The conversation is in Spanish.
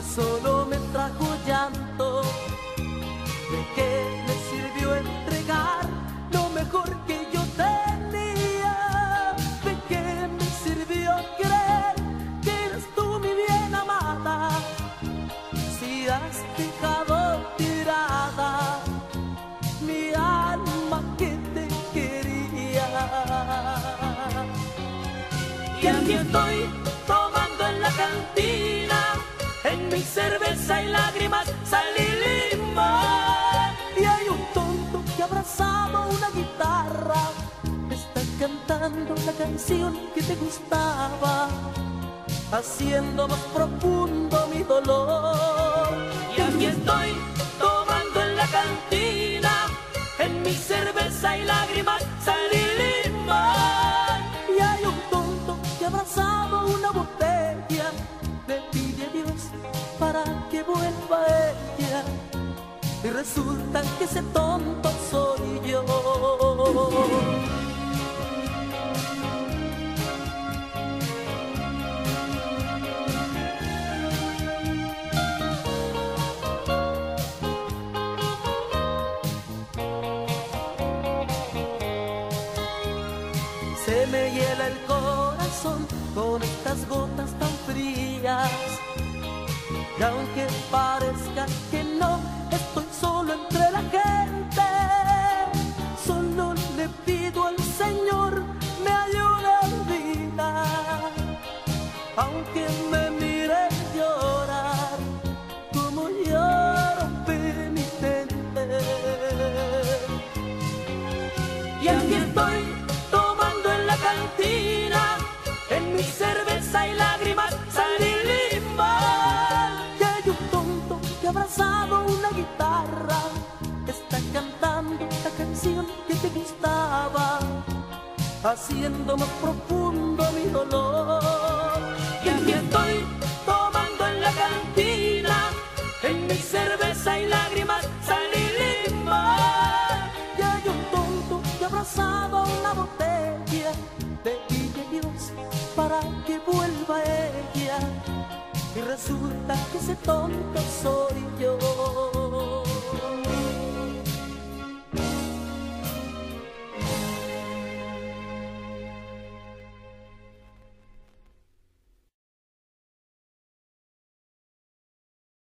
que solo me trajo llanto. ¿De qué me sirvió entregar lo mejor que yo tenía? ¿De qué me sirvió creer que eres tú mi bien amada? Si has dejado tirada mi alma que te quería. Y aquí estoy tomando en la cantina, en mi cerveza y lágrimas sal y limón. Y hay un tonto que abrazado una guitarra está cantando la canción que te gustaba, haciendo más profundo mi dolor. Y aquí estoy tomando en la cantina, en mi cerveza y lágrimas sal y limón. Y hay un tonto que abrazado una botella le pide a Dios para que vuelva ella, y resulta que ese tonto soy yo. Se me hiela el corazón con estas gotas tan frías, y aunque parezca que no, estoy solo entre la gente. Solo le pido al Señor me ayude a olvidar, aunque me mire llorar como lloro penitente. Y aquí estoy tomando en la cantina, en mi cerveza y lágrimas sal y limón. Y hay un tonto que abrazado una guitarra está cantando la canción que te gustaba, haciendo más profundo mi dolor. Y aquí estoy tomando en la cantina, en mi cerveza y lágrimas sal y limón. Y hay un tonto que abrazado a una botella le pide a Dios para que vuelva ella, y resulta que ese tonto soy yo.